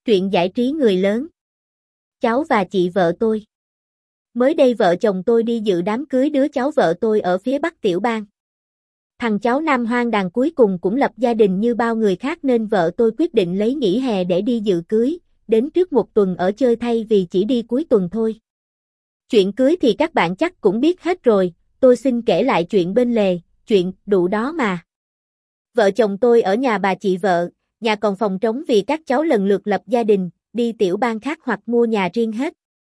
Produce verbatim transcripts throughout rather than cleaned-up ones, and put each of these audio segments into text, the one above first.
Truyện giải trí người lớn. Cháu và chị vợ tôi. Mới đây vợ chồng tôi đi dự đám cưới đứa cháu vợ tôi ở phía Bắc tiểu bang. Thằng cháu Nam Hoang Đàn cuối cùng cũng lập gia đình như bao người khác nên vợ tôi quyết định lấy nghỉ hè để đi dự cưới, đến trước một tuần ở chơi thay vì chỉ đi cuối tuần thôi. Chuyện cưới thì các bạn chắc cũng biết hết rồi, tôi xin kể lại chuyện bên lề, chuyện đủ đó mà. Vợ chồng tôi ở nhà bà chị vợ, nhà còn phòng trống vì các cháu lần lượt lập gia đình, đi tiểu bang khác hoặc mua nhà riêng hết.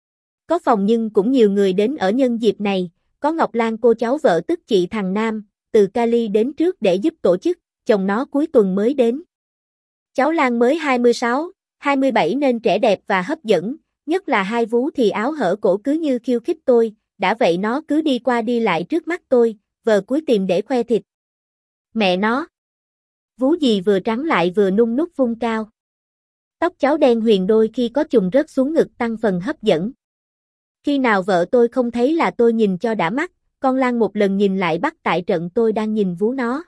Có phòng nhưng cũng nhiều người đến ở nhân dịp này, có Ngọc Lan cô cháu vợ tức chị thằng Nam, từ Cali đến trước để giúp tổ chức, chồng nó cuối tuần mới đến. Cháu Lan mới hai mươi sáu, hai mươi bảy nên trẻ đẹp và hấp dẫn, nhất là hai vú thì áo hở cổ cứ như khiêu khích tôi, đã vậy nó cứ đi qua đi lại trước mắt tôi, vờ cúi tìm để khoe thịt. Mẹ nó! Vú gì vừa trắng lại vừa nung nút vung cao. Tóc cháu đen huyền đôi khi có chùm rớt xuống ngực tăng phần hấp dẫn. Khi nào vợ tôi không thấy là tôi nhìn cho đã mắt, con Lan một lần nhìn lại bắt tại trận tôi đang nhìn vú nó.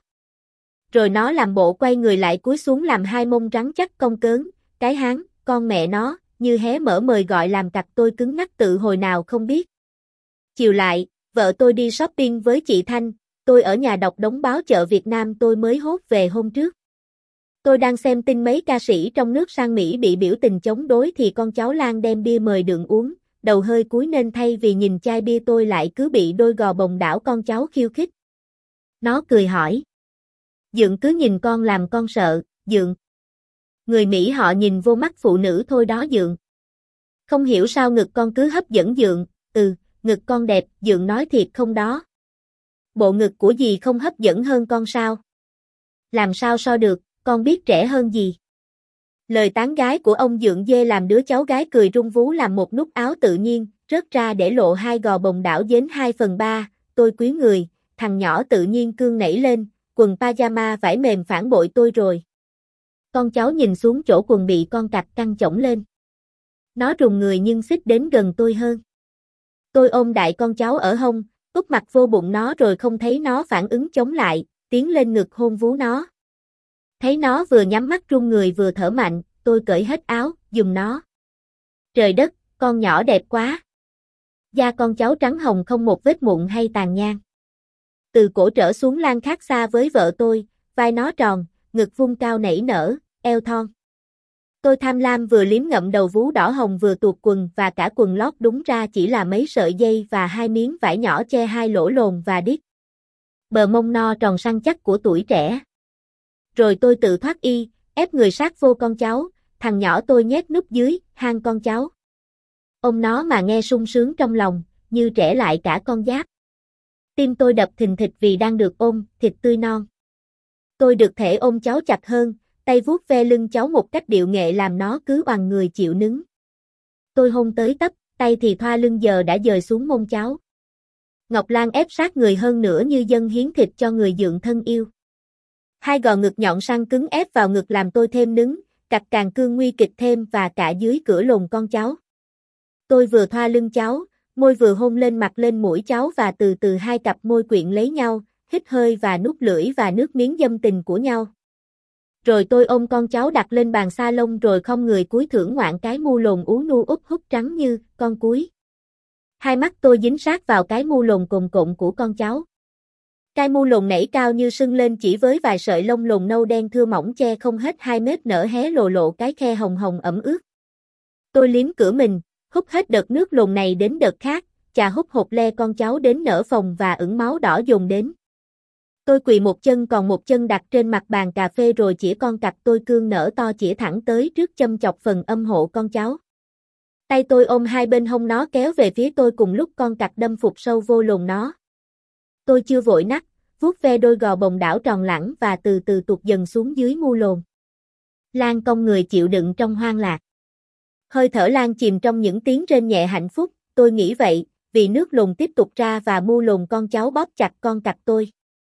Rồi nó làm bộ quay người lại cúi xuống làm hai mông rắn chắc cong cớn, cái háng, con mẹ nó, như hé mở mời gọi làm cặc tôi cứng ngắc tự hồi nào không biết. Chiều lại, vợ tôi đi shopping với chị Thanh, tôi ở nhà đọc đống báo chợ Việt Nam tôi mới hốt về hôm trước. Tôi đang xem tin mấy ca sĩ trong nước sang Mỹ bị biểu tình chống đối thì con cháu Lan đem bia mời đựng uống, đầu hơi cúi nên thay vì nhìn chai bia tôi lại cứ bị đôi gò bồng đảo con cháu khiêu khích. Nó cười hỏi. Dượng cứ nhìn con làm con sợ, Dượng. Người Mỹ họ nhìn vô mắt phụ nữ thôi đó Dượng. Không hiểu sao ngực con cứ hấp dẫn Dượng, ừ, ngực con đẹp, Dượng nói thiệt không đó. Bộ ngực của dì không hấp dẫn hơn con sao? Làm sao so được, con biết trẻ hơn gì? Lời tán gái của ông Dượng dê làm đứa cháu gái cười rung vú làm một nút áo tự nhiên, rớt ra để lộ hai gò bồng đảo dến hai phần ba, tôi quý người, thằng nhỏ tự nhiên cương nảy lên, quần pyjama vải mềm phản bội tôi rồi. Con cháu nhìn xuống chỗ quần bị con cặc căng chổng lên. Nó rùng người nhưng xích đến gần tôi hơn. Tôi ôm đại con cháu ở hông, úp mặt vô bụng nó rồi không thấy nó phản ứng chống lại, tiến lên ngực hôn vú nó. Thấy nó vừa nhắm mắt run người vừa thở mạnh, tôi cởi hết áo, giùm nó. Trời đất, con nhỏ đẹp quá. Da con cháu trắng hồng không một vết mụn hay tàn nhang. Từ cổ trở xuống Lan khác xa với vợ tôi, vai nó tròn, ngực vung cao nảy nở, eo thon. Tôi tham lam vừa liếm ngậm đầu vú đỏ hồng vừa tuột quần và cả quần lót đúng ra chỉ là mấy sợi dây và hai miếng vải nhỏ che hai lỗ lồn và đít. Bờ mông no tròn săn chắc của tuổi trẻ. Rồi tôi tự thoát y, ép người sát vô con cháu, thằng nhỏ tôi nhét núp dưới, hang con cháu. Ôm nó mà nghe sung sướng trong lòng, như trẻ lại cả con giáp. Tim tôi đập thình thịch vì đang được ôm, thịt tươi non. Tôi được thể ôm cháu chặt hơn, tay vuốt ve lưng cháu một cách điệu nghệ làm nó cứ oằn người chịu nứng. Tôi hôn tới tấp, tay thì thoa lưng giờ đã dời xuống mông cháu. Ngọc Lan ép sát người hơn nữa như dâng hiến thịt cho người dượng thân yêu. Hai gò ngực nhọn săn cứng ép vào ngực làm tôi thêm nứng, cặc càng cương nguy kịch thêm và cả dưới cửa lồn con cháu. Tôi vừa thoa lưng cháu, môi vừa hôn lên mặt lên mũi cháu và từ từ hai cặp môi quyện lấy nhau, hít hơi và nuốt lưỡi và nước miếng dâm tình của nhau. Rồi tôi ôm con cháu đặt lên bàn sa lông rồi không người cúi thưởng ngoạn cái mu lồn ú nu úp hút trắng như con cúi. Hai mắt tôi dính sát vào cái mu lồn cồn cộn của con cháu. Cái mu lồn nảy cao như sưng lên chỉ với vài sợi lông lồn nâu đen thưa mỏng che không hết hai mét nở hé lộ lộ cái khe hồng hồng ẩm ướt. Tôi liếm cửa mình, hút hết đợt nước lồn này đến đợt khác, chà hút hột le con cháu đến nở phồng và ửng máu đỏ dồn đến. Tôi quỳ một chân còn một chân đặt trên mặt bàn cà phê rồi chĩa con cặc tôi cương nở to chĩa thẳng tới trước châm chọc phần âm hộ con cháu. Tay tôi ôm hai bên hông nó kéo về phía tôi cùng lúc con cặc đâm phục sâu vô lồn nó. Tôi chưa vội nắt, vuốt ve đôi gò bồng đảo tròn lẳng và từ từ tụt dần xuống dưới mu lồn. Lan cong người chịu đựng trong hoang lạc. Hơi thở Lan chìm trong những tiếng rên nhẹ hạnh phúc, tôi nghĩ vậy, vì nước lồn tiếp tục ra và mu lồn con cháu bóp chặt con cặc tôi.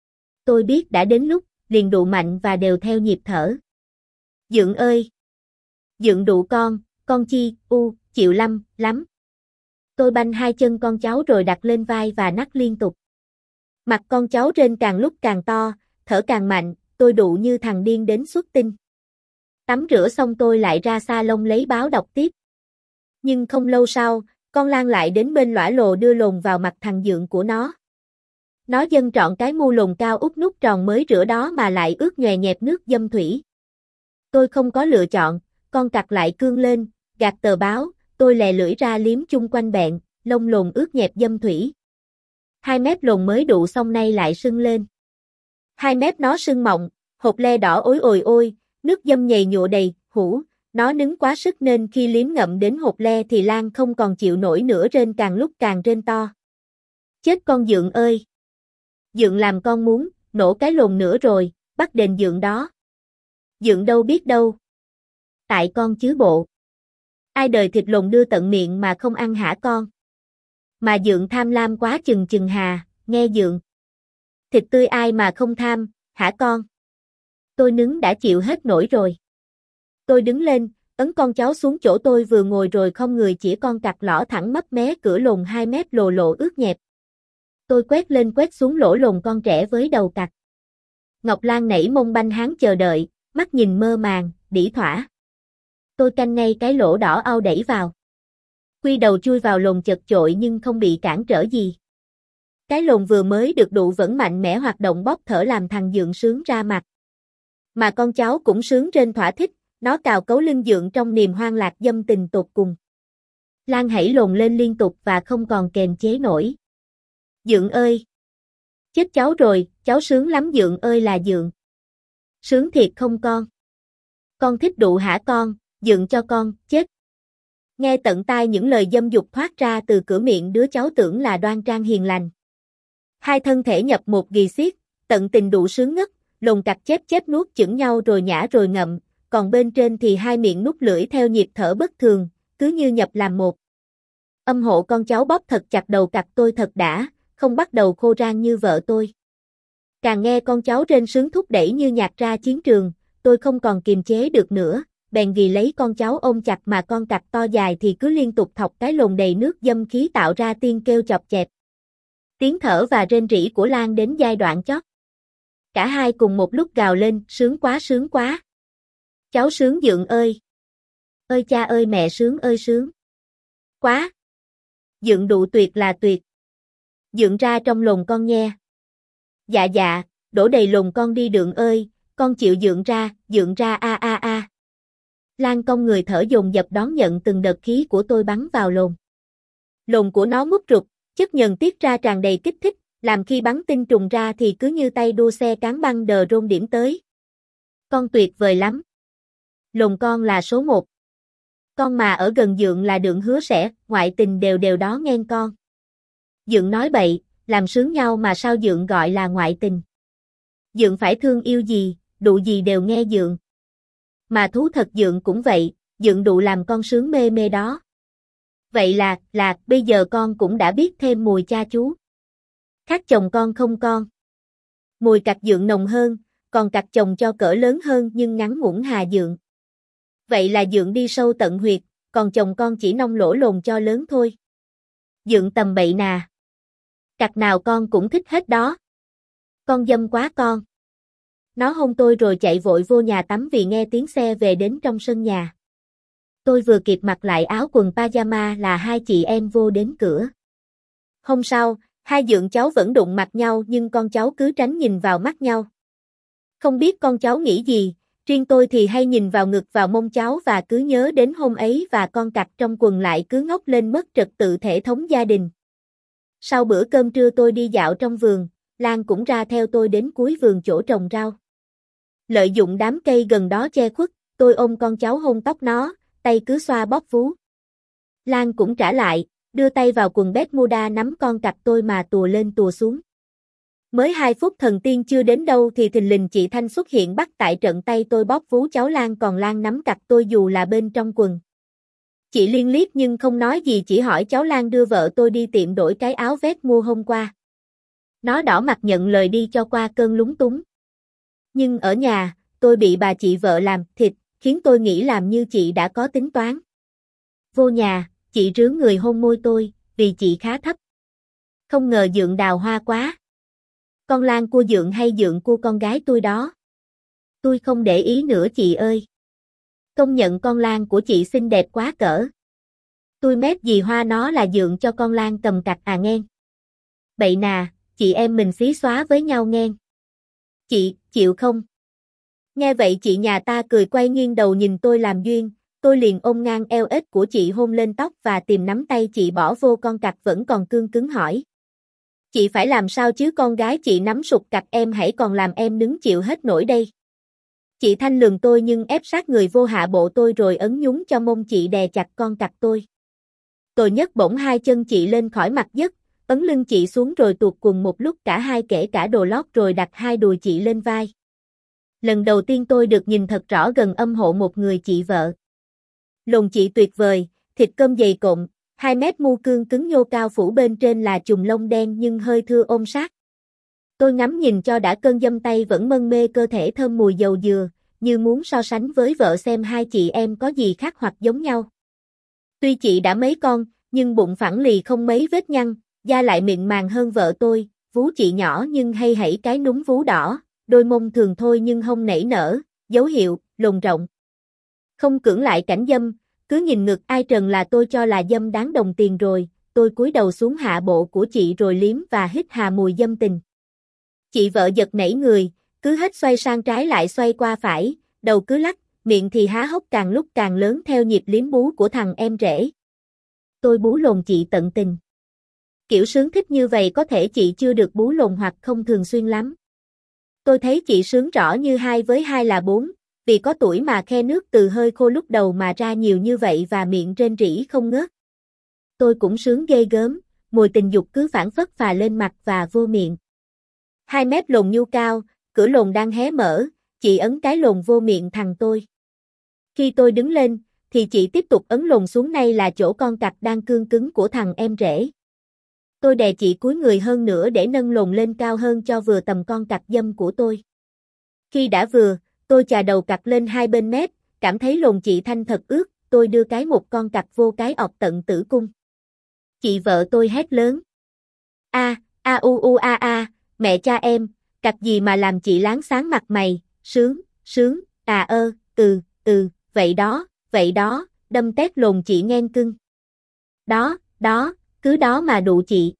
Tôi biết đã đến lúc, liền đụ mạnh và đều theo nhịp thở. Dượng ơi! Dượng đụ con, con chi, u, chịu lắm, lắm. Tôi banh hai chân con cháu rồi đặt lên vai và nắc liên tục. Mặt con cháu rên càng lúc càng to, thở càng mạnh, tôi đụ như thằng điên đến xuất tinh. Tắm rửa xong tôi lại ra salon lấy báo đọc tiếp. Nhưng không lâu sau, con Lan lại đến bên lõa lồ đưa lồn vào mặt thằng Dượng của nó. Nó dâng trọn cái mu lồn cao út nút tròn mới rửa đó mà lại ướt nhòe nhẹp nước dâm thủy. Tôi không có lựa chọn, con cặc lại cương lên, gạt tờ báo, tôi lè lưỡi ra liếm chung quanh bẹn, lông lồn ướt nhẹp dâm thủy. Hai mép lồn mới đụ xong nay lại sưng lên. Hai mép nó sưng mọng, hột le đỏ ối ồi ôi, nước dâm nhầy nhụa đầy, hũ, nó nứng quá sức nên khi liếm ngậm đến hột le thì Lan không còn chịu nổi nữa, rên càng lúc càng rên to. Chết con Dượng ơi! Dượng làm con muốn, nổ cái lồn nữa rồi, bắt đền Dượng đó. Dượng đâu biết đâu. Tại con chứ bộ. Ai đời thịt lồn đưa tận miệng mà không ăn hả con? Mà Dượng tham lam quá chừng chừng hà, nghe Dượng. Thịt tươi ai mà không tham, hả con? Tôi nứng đã chịu hết nổi rồi. Tôi đứng lên, ấn con cháu xuống chỗ tôi vừa ngồi rồi không người chỉ con cặc lõ thẳng mấp mé cửa lồn hai mét lồ lộ ướt nhẹp. Tôi quét lên quét xuống lỗ lồn con trẻ với đầu cặc. Ngọc Lan nảy mông banh háng chờ đợi, mắt nhìn mơ màng, đĩ thỏa. Tôi canh ngay cái lỗ đỏ au đẩy vào. Quy đầu chui vào lồn chật chội nhưng không bị cản trở gì. Cái lồn vừa mới được đụ vẫn mạnh mẽ hoạt động bóp thở làm thằng Dượng sướng ra mặt. Mà con cháu cũng sướng trên thỏa thích, nó cào cấu lưng Dượng trong niềm hoang lạc dâm tình tột cùng. Lan hãy lồn lên liên tục và không còn kềm chế nổi. Dượng ơi! Chết cháu rồi, cháu sướng lắm Dượng ơi là Dượng. Sướng thiệt không con? Con thích đụ hả con, Dượng cho con, chết. Nghe tận tai những lời dâm dục thoát ra từ cửa miệng đứa cháu tưởng là đoan trang hiền lành. Hai thân thể nhập một ghì xiết, tận tình đụ sướng ngất, lồn cặc chép chép nuốt chửng nhau rồi nhả rồi ngậm, còn bên trên thì hai miệng nút lưỡi theo nhịp thở bất thường, cứ như nhập làm một. Âm hộ con cháu bóp thật chặt đầu cặc tôi thật đã, không bắt đầu khô rang như vợ tôi. Càng nghe con cháu rên sướng thúc đẩy như nhạc ra chiến trường, tôi không còn kiềm chế được nữa, bèn ghi lấy con cháu ôm chặt mà con cặc to dài thì cứ liên tục thọc cái lồn đầy nước dâm khí tạo ra tiếng kêu chọc chẹp. Tiếng thở và rên rỉ của Lan đến giai đoạn chót. Cả hai cùng một lúc gào lên, sướng quá sướng quá. Cháu sướng Dượng ơi. Ơi cha ơi mẹ sướng ơi sướng. Quá. Dượng đụ tuyệt là tuyệt. Dượng ra trong lồn con nghe. Dạ dạ, đổ đầy lồn con đi Dượng ơi, con chịu Dượng ra, Dượng ra a a a. Lan cong người thở dồn dập đón nhận từng đợt khí của tôi bắn vào lồn. Lồn của nó mút rụt, chất nhờn tiết ra tràn đầy kích thích, làm khi bắn tinh trùng ra thì cứ như tay đua xe cán băng đờ rôn điểm tới. Con tuyệt vời lắm. Lồn con là số một. Con mà ở gần Dượng là Dượng hứa sẽ, ngoại tình đều đều đó nghe con. Dượng nói bậy, làm sướng nhau mà sao Dượng gọi là ngoại tình. Dượng phải thương yêu gì, đụ gì đều nghe Dượng. Mà thú thật Dượng cũng vậy, Dượng đụ làm con sướng mê mê đó. Vậy là, là, bây giờ con cũng đã biết thêm mùi cha chú. Khác chồng con không con. Mùi cặc Dượng nồng hơn, còn cặc chồng cho cỡ lớn hơn nhưng ngắn ngủn hà Dượng. Vậy là Dượng đi sâu tận huyệt, còn chồng con chỉ nong lỗ lồn cho lớn thôi. Dượng tầm bậy nà. Cặc nào con cũng thích hết đó. Con dâm quá con. Nó hôn tôi rồi chạy vội vô nhà tắm vì nghe tiếng xe về đến trong sân nhà. Tôi vừa kịp mặc lại áo quần pyjama là hai chị em vô đến cửa. Hôm sau, hai Dượng cháu vẫn đụng mặt nhau nhưng con cháu cứ tránh nhìn vào mắt nhau. Không biết con cháu nghĩ gì, riêng tôi thì hay nhìn vào ngực vào mông cháu và cứ nhớ đến hôm ấy và con cặc trong quần lại cứ ngóc lên mất trật tự thể thống gia đình. Sau bữa cơm trưa tôi đi dạo trong vườn, Lan cũng ra theo tôi đến cuối vườn chỗ trồng rau. Lợi dụng đám cây gần đó che khuất, tôi ôm con cháu hôn tóc nó, tay cứ xoa bóp vú. Lan cũng trả lại, đưa tay vào quần Bermuda nắm con cặc tôi mà tùa lên tùa xuống. Mới hai phút thần tiên chưa đến đâu thì thình lình chị Thanh xuất hiện bắt tại trận tay tôi bóp vú cháu Lan còn Lan nắm cặc tôi dù là bên trong quần. Chị Liên liếc nhưng không nói gì chỉ hỏi cháu Lan đưa vợ tôi đi tiệm đổi cái áo vest mua hôm qua. Nó đỏ mặt nhận lời đi cho qua cơn lúng túng. Nhưng ở nhà, tôi bị bà chị vợ làm thịt, khiến tôi nghĩ làm như chị đã có tính toán. Vô nhà, chị rướn người hôn môi tôi, vì chị khá thấp. Không ngờ Dượng đào hoa quá. Con Lan cua Dượng hay Dượng cua con gái tôi đó. Tôi không để ý nữa chị ơi. Công nhận con Lan của chị xinh đẹp quá cỡ. Tôi mét gì hoa nó là dượng cho con Lan cầm cặt à nghen. Bậy nà, chị em mình xí xóa với nhau nghen. Chị, chịu không? Nghe vậy chị nhà ta cười quay nghiêng đầu nhìn tôi làm duyên, tôi liền ôm ngang eo ếch của chị hôn lên tóc và tìm nắm tay chị bỏ vô con cặt vẫn còn cương cứng hỏi. Chị phải làm sao chứ con gái chị nắm sụt cặt em hãy còn làm em nứng chịu hết nổi đây. Chị Thanh lườm tôi nhưng ép sát người vô hạ bộ tôi rồi ấn nhúng cho mông chị đè chặt con cặt tôi. Tôi nhấc bổng hai chân chị lên khỏi mặt dứt, ấn lưng chị xuống rồi tuột cùng một lúc cả hai kể cả đồ lót rồi đặt hai đùi chị lên vai. Lần đầu tiên tôi được nhìn thật rõ gần âm hộ một người chị vợ. Lồn chị tuyệt vời, thịt cơm dày cộm, hai mét mu cương cứng nhô cao phủ bên trên là chùm lông đen nhưng hơi thưa ôm sát. Tôi ngắm nhìn cho đã cơn dâm tay vẫn mân mê cơ thể thơm mùi dầu dừa, như muốn so sánh với vợ xem hai chị em có gì khác hoặc giống nhau. Tuy chị đã mấy con, nhưng bụng phẳng lì không mấy vết nhăn, da lại mịn màng hơn vợ tôi, vú chị nhỏ nhưng hay hãy cái núm vú đỏ, đôi mông thường thôi nhưng hông nảy nở, dấu hiệu, lồn rộng. Không cưỡng lại cảnh dâm, cứ nhìn ngực ai trần là tôi cho là dâm đáng đồng tiền rồi, tôi cúi đầu xuống hạ bộ của chị rồi liếm và hít hà mùi dâm tình. Chị vợ giật nảy người, cứ hết xoay sang trái lại xoay qua phải, đầu cứ lắc, miệng thì há hốc càng lúc càng lớn theo nhịp liếm bú của thằng em rể. Tôi bú lồn chị tận tình. Kiểu sướng thích như vậy có thể chị chưa được bú lồn hoặc không thường xuyên lắm. Tôi thấy chị sướng rõ như hai với hai là bốn, vì có tuổi mà khe nước từ hơi khô lúc đầu mà ra nhiều như vậy và miệng rên rỉ không ngớt. Tôi cũng sướng ghê gớm, mùi tình dục cứ phảng phất phà lên mặt và vô miệng. Hai mép lồn nhu cao, cửa lồn đang hé mở, chị ấn cái lồn vô miệng thằng tôi. Khi tôi đứng lên, thì chị tiếp tục ấn lồn xuống nay là chỗ con cặc đang cương cứng của thằng em rể. Tôi đè chị cúi người hơn nữa để nâng lồn lên cao hơn cho vừa tầm con cặc dâm của tôi. Khi đã vừa, tôi chà đầu cặc lên hai bên mép, cảm thấy lồn chị Thanh thật ướt, tôi đưa cái một con cặc vô cái ọt tận tử cung. Chị vợ tôi hét lớn. A, a u u a a, mẹ cha em, cặc gì mà làm chị láng sáng mặt mày, sướng, sướng, à ơ, ừ, ừ, vậy đó, vậy đó, đâm tét lồn chị ngang cưng. Đó, đó, cứ đó mà đụ chị.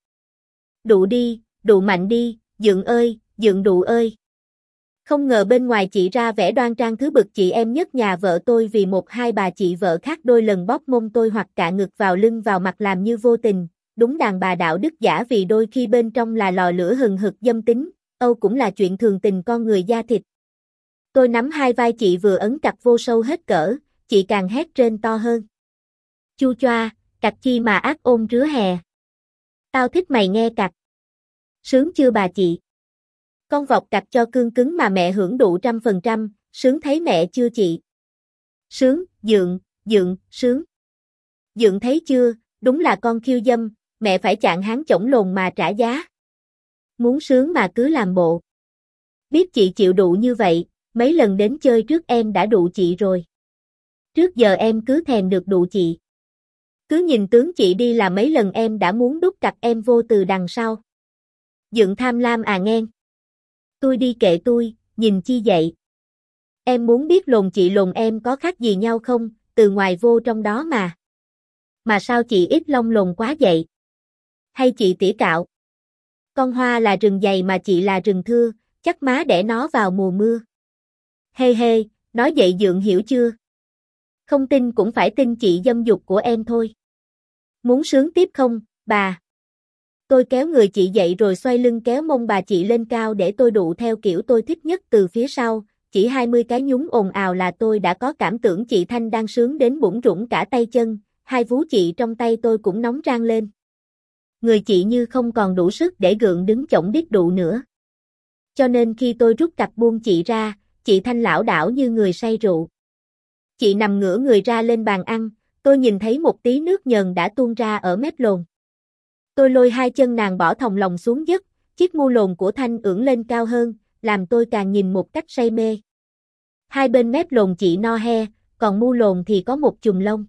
Đụ đi, đụ mạnh đi, dượng ơi, dượng đụ ơi. Không ngờ bên ngoài chị ra vẻ đoan trang thứ bực chị em nhất nhà vợ tôi vì một hai bà chị vợ khác đôi lần bóp mông tôi hoặc cạ ngực vào lưng vào mặt làm như vô tình, đúng đàn bà đạo đức giả vì đôi khi bên trong là lò lửa hừng hực dâm tính, âu cũng là chuyện thường tình con người da thịt. Tôi nắm hai vai chị vừa ấn cặc vô sâu hết cỡ, chị càng hét trên to hơn. Chu choa, cặc chi mà ác ôn rứa hè. Tao thích mày nghe cặc. Sướng chưa bà chị? Con vọc cặc cho cương cứng mà mẹ hưởng đủ trăm phần trăm, sướng thấy mẹ chưa chị? Sướng, dượng, dượng, sướng. Dượng thấy chưa, đúng là con khiêu dâm, mẹ phải chạng hán chổng lồn mà trả giá. Muốn sướng mà cứ làm bộ. Biết chị chịu đụ như vậy, mấy lần đến chơi trước em đã đụ chị rồi. Trước giờ em cứ thèm được đụ chị. Cứ nhìn tướng chị đi là mấy lần em đã muốn đút cặc em vô từ đằng sau. Dượng tham lam à nghen. Tôi đi kệ tôi, nhìn chi vậy? Em muốn biết lồn chị lồn em có khác gì nhau không, từ ngoài vô trong đó mà. Mà sao chị ít lông lồn quá vậy? Hay chị tỉa cạo? Con Hoa là rừng dày mà chị là rừng thưa, chắc má đẻ nó vào mùa mưa. Hê hê, nói vậy dượng hiểu chưa? Không tin cũng phải tin chị dâm dục của em thôi. Muốn sướng tiếp không, bà? Tôi kéo người chị dậy rồi xoay lưng kéo mông bà chị lên cao để tôi đụ theo kiểu tôi thích nhất từ phía sau, chỉ hai mươi cái nhúng ồn ào là tôi đã có cảm tưởng chị Thanh đang sướng đến bủn rủn cả tay chân, hai vú chị trong tay tôi cũng nóng rang lên. Người chị như không còn đủ sức để gượng đứng chổng đít đụ nữa. Cho nên khi tôi rút cặp buông chị ra, chị Thanh lảo đảo như người say rượu. Chị nằm ngửa người ra lên bàn ăn, tôi nhìn thấy một tí nước nhờn đã tuôn ra ở mép lồn. Tôi lôi hai chân nàng bỏ thòng lòng xuống dứt, chiếc mu lồn của Thanh ưỡn lên cao hơn, làm tôi càng nhìn một cách say mê. Hai bên mép lồn chị no he, còn mu lồn thì có một chùm lông.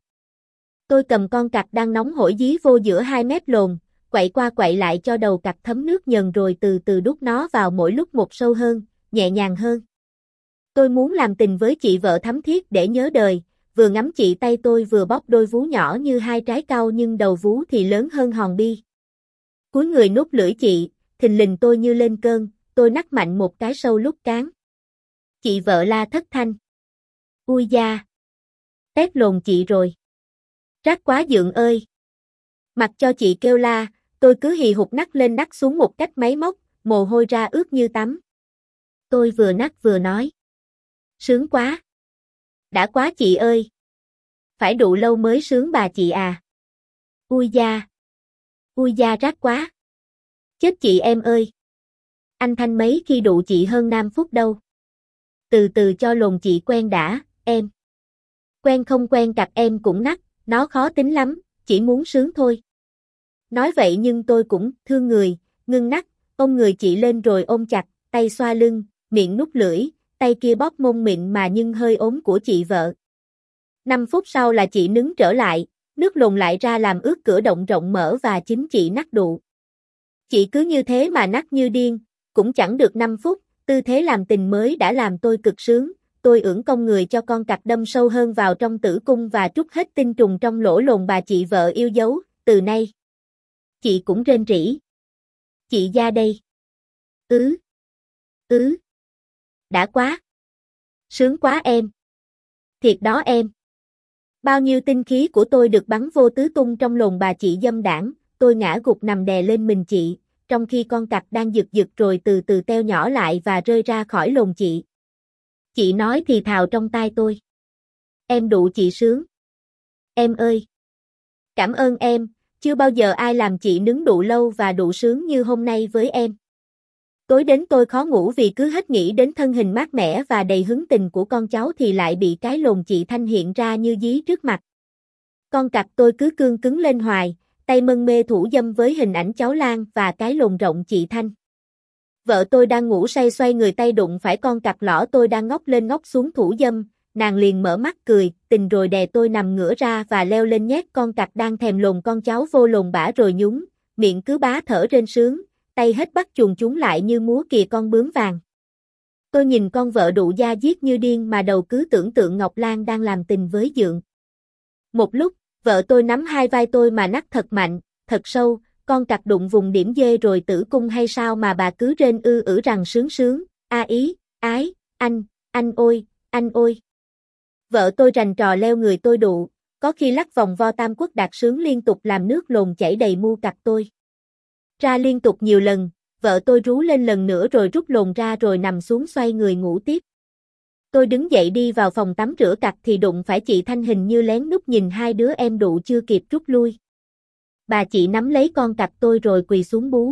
Tôi cầm con cặc đang nóng hổi dí vô giữa hai mép lồn, quậy qua quậy lại cho đầu cặc thấm nước nhờn rồi từ từ đút nó vào mỗi lúc một sâu hơn, nhẹ nhàng hơn. Tôi muốn làm tình với chị vợ thấm thiết để nhớ đời, vừa ngắm chị tay tôi vừa bóp đôi vú nhỏ như hai trái cau nhưng đầu vú thì lớn hơn hòn bi. Cúi người nút lưỡi chị, thình lình tôi như lên cơn, tôi nắc mạnh một cái sâu lúc cán. Chị vợ la thất thanh. Ui da! Tét lồn chị rồi. Rác quá dượng ơi! Mặc cho chị kêu la, tôi cứ hì hục nắc lên nắc xuống một cách máy móc, mồ hôi ra ướt như tắm. Tôi vừa nắc vừa nói. Sướng quá! Đã quá chị ơi! Phải đụ lâu mới sướng bà chị à! Ui da! Ui da rác quá! Chết chị em ơi! Anh Thanh mấy khi đụ chị hơn năm phút đâu. Từ từ cho lồn chị quen đã, em. Quen không quen cặp em cũng nắc, nó khó tính lắm, chỉ muốn sướng thôi. Nói vậy nhưng tôi cũng thương người, ngưng nắc, ôm người chị lên rồi ôm chặt, tay xoa lưng, miệng nút lưỡi, tay kia bóp mông mịn mà nhưng hơi ốm của chị vợ. Năm phút sau là chị nứng trở lại, nước lồn lại ra làm ướt cửa động rộng mở và chính chị nắc đụ. Chị cứ như thế mà nắc như điên, cũng chẳng được năm phút, tư thế làm tình mới đã làm tôi cực sướng, tôi ưỡn cong người cho con cặc đâm sâu hơn vào trong tử cung và trút hết tinh trùng trong lỗ lồn bà chị vợ yêu dấu, từ nay. Chị cũng rên rỉ. Chị ra đây. Ứ. Ứ. Đã quá. Sướng quá em. Thiệt đó em. Bao nhiêu tinh khí của tôi được bắn vô tứ tung trong lồn bà chị dâm đảng, tôi ngã gục nằm đè lên mình chị, trong khi con cặc đang giật giật rồi từ từ teo nhỏ lại và rơi ra khỏi lồn chị. Chị nói thì thào trong tai tôi. Em đụ chị sướng. Em ơi. Cảm ơn em, chưa bao giờ ai làm chị nứng đụ lâu và đụ sướng như hôm nay với em. Tối đến tôi khó ngủ vì cứ hết nghĩ đến thân hình mát mẻ và đầy hứng tình của con cháu thì lại bị cái lồn chị Thanh hiện ra như dí trước mặt. Con cặc tôi cứ cương cứng lên hoài, tay mân mê thủ dâm với hình ảnh cháu Lan và cái lồn rộng chị Thanh. Vợ tôi đang ngủ say xoay người tay đụng phải con cặc lõ tôi đang ngóc lên ngóc xuống thủ dâm, nàng liền mở mắt cười, tình rồi đè tôi nằm ngửa ra và leo lên nhét con cặc đang thèm lồn con cháu vô lồn bả rồi nhúng, miệng cứ bá thở rên sướng, tay hết bắt chuồn chúng lại như múa kìa con bướm vàng. Tôi nhìn con vợ đụ da diết như điên mà đầu cứ tưởng tượng Ngọc Lan đang làm tình với dượng. Một lúc, vợ tôi nắm hai vai tôi mà nắc thật mạnh, thật sâu, con cặc đụng vùng điểm dê rồi tử cung hay sao mà bà cứ rên ư ử rằng sướng sướng, a ý, ái, anh, anh ôi, anh ôi. Vợ tôi rành trò leo người tôi đụ, có khi lắc vòng vo tam quốc đạt sướng liên tục làm nước lồn chảy đầy mu cặc tôi. Ra liên tục nhiều lần, vợ tôi rú lên lần nữa rồi rút lồn ra rồi nằm xuống xoay người ngủ tiếp. Tôi đứng dậy đi vào phòng tắm rửa cặc thì đụng phải chị Thanh hình như lén nút nhìn hai đứa em đụ chưa kịp rút lui. Bà chị nắm lấy con cặc tôi rồi quỳ xuống bú.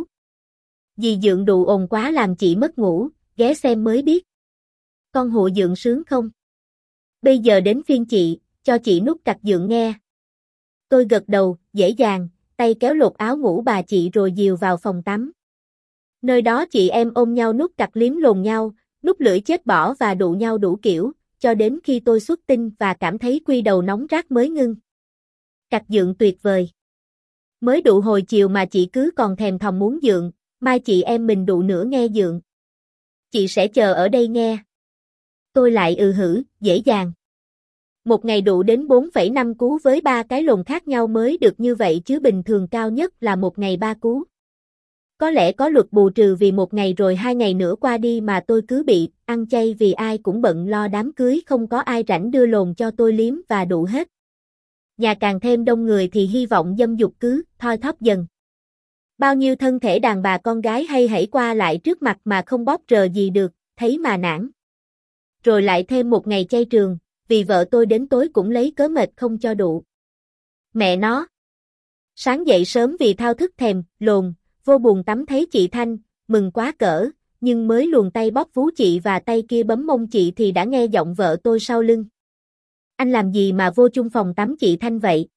Dì dượng đụ ồn quá làm chị mất ngủ, ghé xem mới biết. Con hụ dượng sướng không? Bây giờ đến phiên chị, cho chị nút cặc dượng nghe. Tôi gật đầu, dễ dàng, tay kéo lột áo ngủ bà chị rồi dìu vào phòng tắm. Nơi đó chị em ôm nhau nút cặc liếm lồn nhau, nút lưỡi chết bỏ và đụ nhau đủ kiểu, cho đến khi tôi xuất tinh và cảm thấy quy đầu nóng rát mới ngưng. Cặc dượng tuyệt vời. Mới đụ hồi chiều mà chị cứ còn thèm thòng muốn dượng, mai chị em mình đụ nữa nghe dượng. Chị sẽ chờ ở đây nghe. Tôi lại ừ hử, dễ dàng. Một ngày đụ đến bốn phẩy năm cú với ba cái lồn khác nhau mới được như vậy chứ bình thường cao nhất là một ngày ba cú. Có lẽ có luật bù trừ vì một ngày rồi hai ngày nữa qua đi mà tôi cứ bị ăn chay vì ai cũng bận lo đám cưới không có ai rảnh đưa lồn cho tôi liếm và đụ hết. Nhà càng thêm đông người thì hy vọng dâm dục cứ thoi thóp dần. Bao nhiêu thân thể đàn bà con gái hay hãy qua lại trước mặt mà không bóp rờ gì được, thấy mà nản. Rồi lại thêm một ngày chay trường, vì vợ tôi đến tối cũng lấy cớ mệt không cho đụ. Mẹ nó! Sáng dậy sớm vì thao thức thèm, lồn, vô buồn tắm thấy chị Thanh, mừng quá cỡ, nhưng mới luồn tay bóp vú chị và tay kia bấm mông chị thì đã nghe giọng vợ tôi sau lưng. Anh làm gì mà vô chung phòng tắm chị Thanh vậy?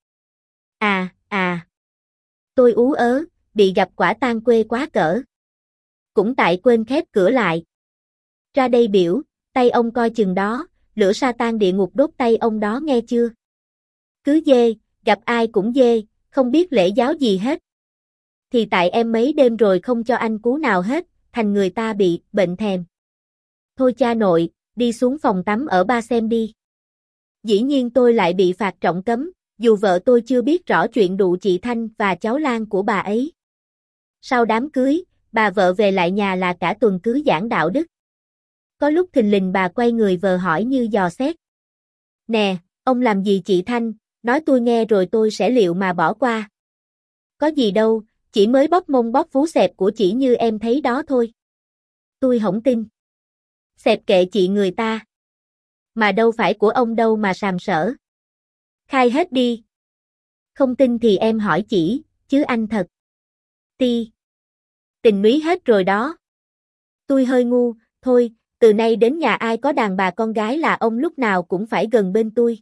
À, à. Tôi ú ớ, bị gặp quả tang quê quá cỡ. Cũng tại quên khép cửa lại. Ra đây biểu, tay ông coi chừng đó, lửa sa tan địa ngục đốt tay ông đó nghe chưa? Cứ dê, gặp ai cũng dê, không biết lễ giáo gì hết. Thì tại em mấy đêm rồi không cho anh cú nào hết, thành người ta bị bệnh thèm. Thôi cha nội, đi xuống phòng tắm ở ba xem đi. Dĩ nhiên tôi lại bị phạt trọng cấm, dù vợ tôi chưa biết rõ chuyện đụ chị Thanh và cháu Lan của bà ấy. Sau đám cưới, bà vợ về lại nhà là cả tuần cứ giảng đạo đức. Có lúc thình lình bà quay người vờ hỏi như dò xét. Nè, ông làm gì chị Thanh, nói tôi nghe rồi tôi sẽ liệu mà bỏ qua. Có gì đâu, chỉ mới bóp mông bóp vú xẹp của chị như em thấy đó thôi. Tôi hổng tin. Xẹp kệ chị người ta. Mà đâu phải của ông đâu mà sàm sỡ. Khai hết đi. Không tin thì em hỏi chỉ, chứ anh thật. Ti. Tình núi hết rồi đó. Tôi hơi ngu, thôi, từ nay đến nhà ai có đàn bà con gái là ông lúc nào cũng phải gần bên tôi.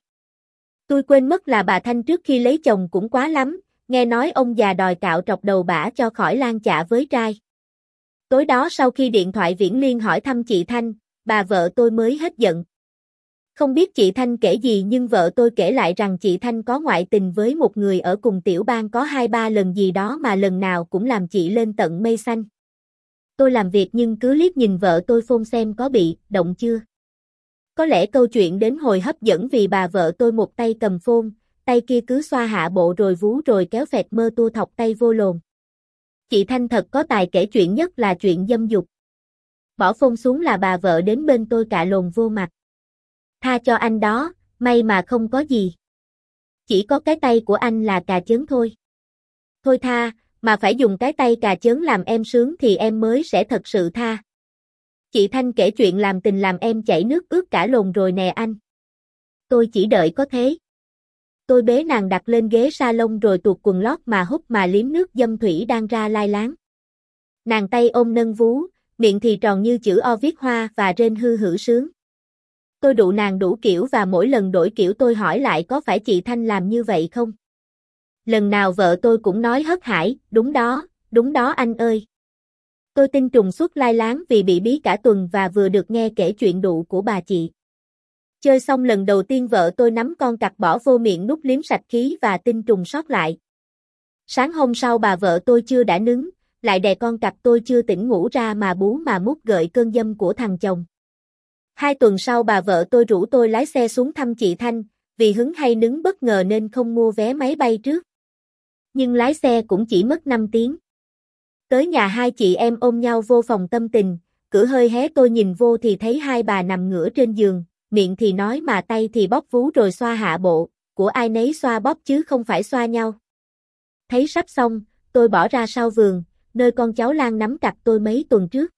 Tôi quên mất là bà Thanh trước khi lấy chồng cũng quá lắm, nghe nói ông già đòi cạo trọc đầu bả cho khỏi lan chạ với trai. Tối đó sau khi điện thoại viễn liên hỏi thăm chị Thanh, bà vợ tôi mới hết giận. Không biết chị Thanh kể gì nhưng vợ tôi kể lại rằng chị Thanh có ngoại tình với một người ở cùng tiểu bang có hai ba lần gì đó mà lần nào cũng làm chị lên tận mây xanh. Tôi làm việc nhưng cứ liếc nhìn vợ tôi phone xem có bị động chưa. Có lẽ câu chuyện đến hồi hấp dẫn vì bà vợ tôi một tay cầm phone, tay kia cứ xoa hạ bộ rồi vú rồi kéo phẹt mơ tua thọc tay vô lồn. Chị Thanh thật có tài kể chuyện nhất là chuyện dâm dục. Bỏ phone xuống là bà vợ đến bên tôi cạ lồn vô mặt. Tha cho anh đó, may mà không có gì. Chỉ có cái tay của anh là cà chớn thôi. Thôi tha, mà phải dùng cái tay cà chớn làm em sướng thì em mới sẽ thật sự tha. Chị Thanh kể chuyện làm tình làm em chảy nước ướt cả lồn rồi nè anh. Tôi chỉ đợi có thế. Tôi bế nàng đặt lên ghế salon rồi tuột quần lót mà hút mà liếm nước dâm thủy đang ra lai láng. Nàng tay ôm nâng vú, miệng thì tròn như chữ O viết hoa và rên hư hử sướng. Tôi đụ nàng đủ kiểu và mỗi lần đổi kiểu tôi hỏi lại có phải chị Thanh làm như vậy không? Lần nào vợ tôi cũng nói hớt hải, đúng đó, đúng đó anh ơi. Tôi tin trùng suốt lai láng vì bị bí cả tuần và vừa được nghe kể chuyện đụ của bà chị. Chơi xong lần đầu tiên vợ tôi nắm con cặc bỏ vô miệng nút liếm sạch khí và tinh trùng sót lại. Sáng hôm sau bà vợ tôi chưa đã nứng, lại đè con cặc tôi chưa tỉnh ngủ ra mà bú mà mút gợi cơn dâm của thằng chồng. Hai tuần sau bà vợ tôi rủ tôi lái xe xuống thăm chị Thanh, vì hứng hay nứng bất ngờ nên không mua vé máy bay trước. Nhưng lái xe cũng chỉ mất năm tiếng. Tới nhà hai chị em ôm nhau vô phòng tâm tình, cửa hơi hé tôi nhìn vô thì thấy hai bà nằm ngửa trên giường, miệng thì nói mà tay thì bóp vú rồi xoa hạ bộ, của ai nấy xoa bóp chứ không phải xoa nhau. Thấy sắp xong, tôi bỏ ra sau vườn, nơi con cháu Lan nắm cặp tôi mấy tuần trước.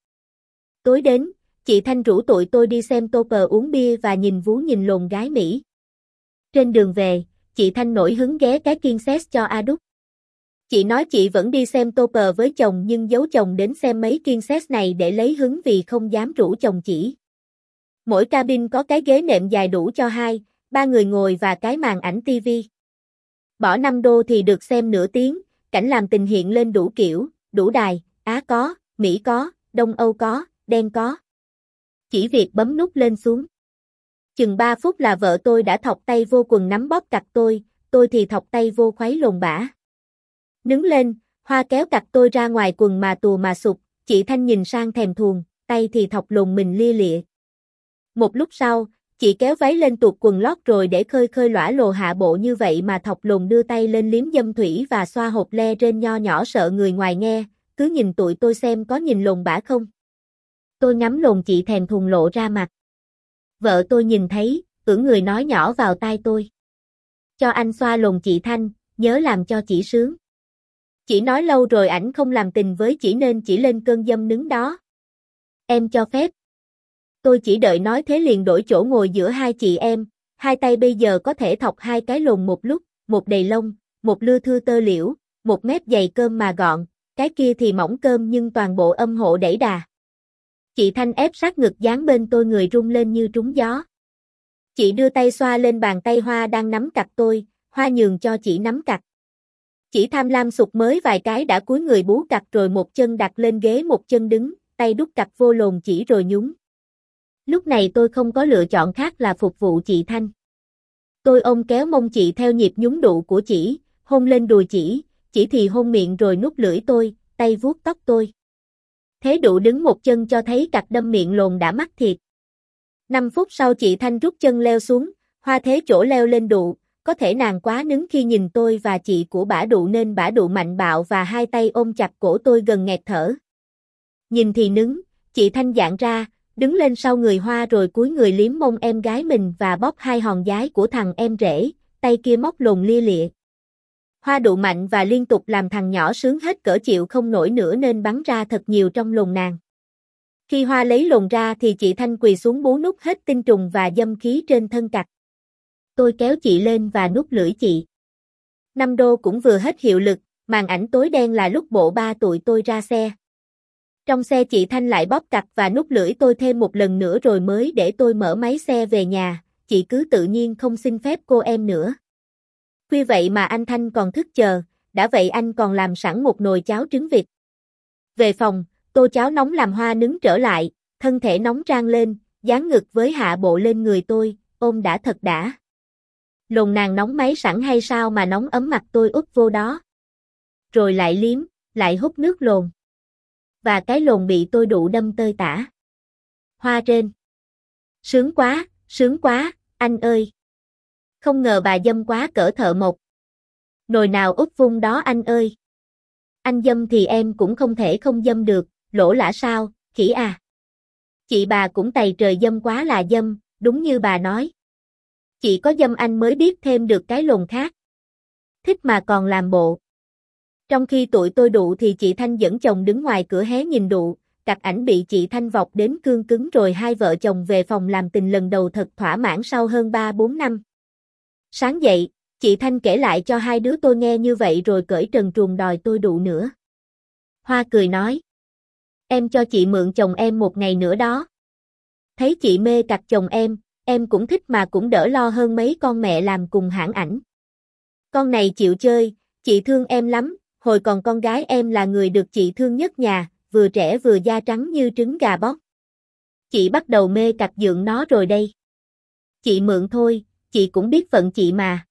Tối đến, chị Thanh rủ tụi tôi đi xem Topper uống bia và nhìn vú nhìn lồn gái Mỹ. Trên đường về, chị Thanh nổi hứng ghé cái Kansas cho A Đúc. Chị nói chị vẫn đi xem Topper với chồng nhưng giấu chồng đến xem mấy Kansas này để lấy hứng vì không dám rủ chồng chỉ. Mỗi cabin có cái ghế nệm dài đủ cho hai, ba người ngồi và cái màn ảnh tivi. Bỏ năm đô thì được xem nửa tiếng, cảnh làm tình hiện lên đủ kiểu, đủ đài, Á có, Mỹ có, Đông Âu có, đen có. Chỉ việc bấm nút lên xuống. Chừng ba phút là vợ tôi đã thọc tay vô quần nắm bóp cặc tôi, tôi thì thọc tay vô khuấy lồn bả. Nứng lên, Hoa kéo cặc tôi ra ngoài quần mà tù mà sụp, chị Thanh nhìn sang thèm thuồng, tay thì thọc lồn mình lia lịa. Một lúc sau, chị kéo váy lên tuột quần lót rồi để khơi khơi lõa lồ hạ bộ như vậy mà thọc lồn đưa tay lên liếm dâm thủy và xoa hột le trên nho nhỏ sợ người ngoài nghe, cứ nhìn tụi tôi xem có nhìn lồn bả không. Tôi ngắm lồn chị thèm thuồng lộ ra mặt. Vợ tôi nhìn thấy, ưỡn người nói nhỏ vào tai tôi. Cho anh xoa lồn chị Thanh, nhớ làm cho chị sướng. Chị nói lâu rồi ảnh không làm tình với chị nên chỉ lên cơn dâm nứng đó. Em cho phép. Tôi chỉ đợi nói thế liền đổi chỗ ngồi giữa hai chị em, hai tay bây giờ có thể thọc hai cái lồn một lúc, một đầy lông, một lưa thưa tơ liễu, một mép dày cơm mà gọn, cái kia thì mỏng cơm nhưng toàn bộ âm hộ đẩy đà. Chị Thanh ép sát ngực dán bên tôi người rung lên như trúng gió. Chị đưa tay xoa lên bàn tay Hoa đang nắm cặc tôi, Hoa nhường cho chị nắm cặc. Chỉ tham lam sụt mới vài cái đã cúi người bú cặc rồi một chân đặt lên ghế một chân đứng, tay đút cặc vô lồn chỉ rồi nhúng. Lúc này tôi không có lựa chọn khác là phục vụ chị Thanh. Tôi ôm kéo mông chị theo nhịp nhúng đụ của chỉ, hôn lên đùi chỉ, chỉ thì hôn miệng rồi nút lưỡi tôi, tay vuốt tóc tôi. Thế đụ đứng một chân cho thấy cặc đâm miệng lồn đã mắc thiệt. Năm phút sau chị Thanh rút chân leo xuống, Hoa thế chỗ leo lên đụ, có thể nàng quá nứng khi nhìn tôi và chị của bả đụ nên bả đụ mạnh bạo và hai tay ôm chặt cổ tôi gần nghẹt thở. Nhìn thì nứng, chị Thanh giãn ra, đứng lên sau người Hoa rồi cúi người liếm mông em gái mình và bóp hai hòn giái của thằng em rể, tay kia móc lồn lia lịa. Hoa đụ mạnh và liên tục làm thằng nhỏ sướng hết cỡ chịu không nổi nữa nên bắn ra thật nhiều trong lồn nàng. Khi Hoa lấy lồn ra thì chị Thanh quỳ xuống bú nút hết tinh trùng và dâm khí trên thân cặc. Tôi kéo chị lên và nút lưỡi chị. Năm đô cũng vừa hết hiệu lực, màn ảnh tối đen là lúc bộ ba tụi tôi ra xe. Trong xe chị Thanh lại bóp cặc và nút lưỡi tôi thêm một lần nữa rồi mới để tôi mở máy xe về nhà, chị cứ tự nhiên không xin phép cô em nữa. Khuya vậy mà anh Thanh còn thức chờ, đã vậy anh còn làm sẵn một nồi cháo trứng vịt. Về phòng, tô cháo nóng làm Hoa nứng trở lại, thân thể nóng rang lên, dán ngực với hạ bộ lên người tôi, ôm đã thật đã. Lồn nàng nóng máy sẵn hay sao mà nóng ấm mặt tôi úp vô đó. Rồi lại liếm, lại hút nước lồn. Và cái lồn bị tôi đụ đâm tơi tả. Hoa rên. Sướng quá, sướng quá, anh ơi. Không ngờ bà dâm quá cỡ thợ mộc. Nồi nào úp vung đó anh ơi. Anh dâm thì em cũng không thể không dâm được, lỗ lã sao, khỉ à. Chị bà cũng tày trời dâm quá là dâm, đúng như bà nói. Chị có dâm anh mới biết thêm được cái lồn khác. Thích mà còn làm bộ. Trong khi tụi tôi đụ thì chị Thanh dẫn chồng đứng ngoài cửa hé nhìn đụ, cặc ảnh bị chị Thanh vọc đến cương cứng rồi hai vợ chồng về phòng làm tình lần đầu thật thỏa mãn sau hơn ba bốn năm. Sáng dậy, chị Thanh kể lại cho hai đứa tôi nghe như vậy rồi cởi trần truồng đòi tôi đụ nữa. Hoa cười nói. Em cho chị mượn chồng em một ngày nữa đó. Thấy chị mê cặc chồng em, em cũng thích mà cũng đỡ lo hơn mấy con mẹ làm cùng hãng ảnh. Con này chịu chơi, chị thương em lắm, hồi còn con gái em là người được chị thương nhất nhà, vừa trẻ vừa da trắng như trứng gà bóc. Chị bắt đầu mê cặc dượng nó rồi đây. Chị mượn thôi, chị cũng biết phận chị mà.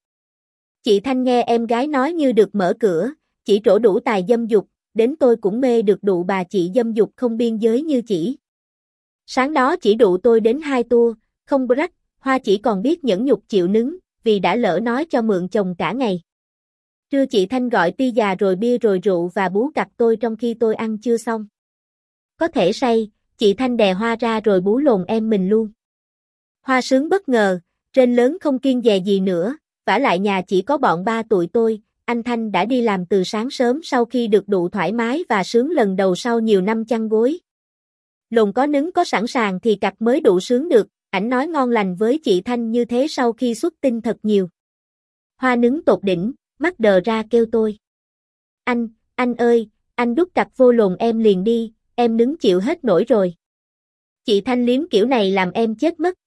Chị Thanh nghe em gái nói như được mở cửa, chỉ trổ đủ tài dâm dục, đến tôi cũng mê được đụ bà chị dâm dục không biên giới như chỉ. Sáng đó chỉ đụ tôi đến hai tua, không rách, Hoa chỉ còn biết nhẫn nhục chịu nứng, vì đã lỡ nói cho mượn chồng cả ngày. Trưa chị Thanh gọi ti già rồi bia rồi rượu và bú cặc tôi trong khi tôi ăn chưa xong. Có thể say, chị Thanh đè Hoa ra rồi bú lồn em mình luôn. Hoa sướng bất ngờ, trên lớn không kiêng dè gì nữa, vả lại nhà chỉ có bọn ba tụi tôi, anh Thanh đã đi làm từ sáng sớm sau khi được đụ thoải mái và sướng lần đầu sau nhiều năm chăn gối. Lồn có nứng có sẵn sàng thì cặc mới đụ sướng được, ảnh nói ngon lành với chị Thanh như thế sau khi xuất tinh thật nhiều. Hoa nứng tột đỉnh, mắt đờ ra kêu tôi. Anh, anh ơi, anh đút cặc vô lồn em liền đi, em nứng chịu hết nổi rồi. Chị Thanh liếm kiểu này làm em chết mất.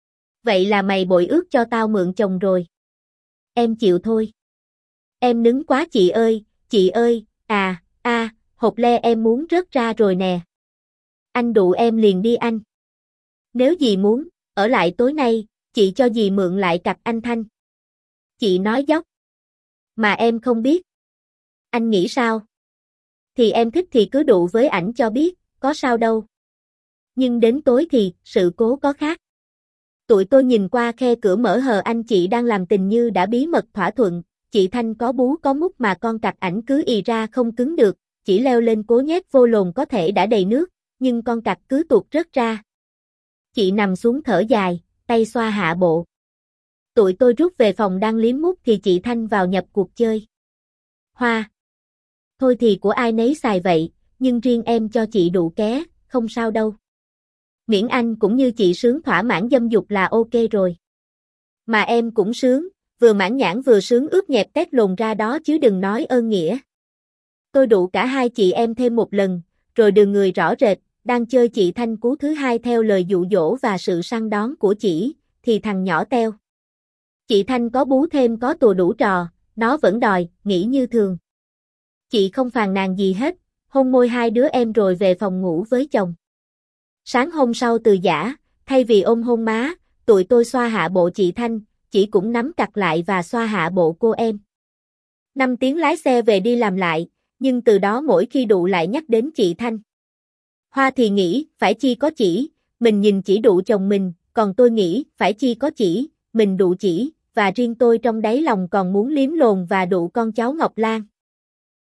Vậy là mày bội ước cho tao mượn chồng rồi. Em chịu thôi. Em nứng quá chị ơi, chị ơi, à, a, à, hột le em muốn rớt ra rồi nè. Anh đụ em liền đi anh. Nếu dì muốn, ở lại tối nay, chị cho dì mượn lại cặp anh Thanh. Chị nói dốc. Mà em không biết. Anh nghĩ sao? Thì em thích thì cứ đụ với ảnh cho biết, có sao đâu. Nhưng đến tối thì, sự cố có khác. Tụi tôi nhìn qua khe cửa mở hờ anh chị đang làm tình như đã bí mật thỏa thuận, chị Thanh có bú có mút mà con cặc ảnh cứ ì ra không cứng được, chỉ leo lên cố nhét vô lồn có thể đã đầy nước, nhưng con cặc cứ tuột rớt ra. Chị nằm xuống thở dài, tay xoa hạ bộ. Tụi tôi rút về phòng đang liếm mút thì chị Thanh vào nhập cuộc chơi. Hoa. Thôi thì của ai nấy xài vậy, nhưng riêng em cho chị đụ ké, không sao đâu. Miễn anh cũng như chị sướng thỏa mãn dâm dục là ok rồi. Mà em cũng sướng, vừa mãn nhãn vừa sướng ướt nhẹp tét lồn ra đó chứ đừng nói ơn nghĩa. Tôi đụ cả hai chị em thêm một lần, rồi đường người rõ rệt, đang chơi chị Thanh cú thứ hai theo lời dụ dỗ và sự săn đón của chị, thì thằng nhỏ teo. Chị Thanh có bú thêm có tùa đủ trò, nó vẫn đòi, nghĩ như thường. Chị không phàn nàn gì hết, hôn môi hai đứa em rồi về phòng ngủ với chồng. Sáng hôm sau từ giã, thay vì ôm hôn má, tụi tôi xoa hạ bộ chị Thanh, chị cũng nắm cặc lại và xoa hạ bộ cô em. Năm tiếng lái xe về đi làm lại, nhưng từ đó mỗi khi đụ lại nhắc đến chị Thanh. Hoa thì nghĩ, phải chi có chỉ, mình nhìn chỉ đụ chồng mình, còn tôi nghĩ, phải chi có chỉ, mình đụ chỉ, và riêng tôi trong đáy lòng còn muốn liếm lồn và đụ con cháu Ngọc Lan.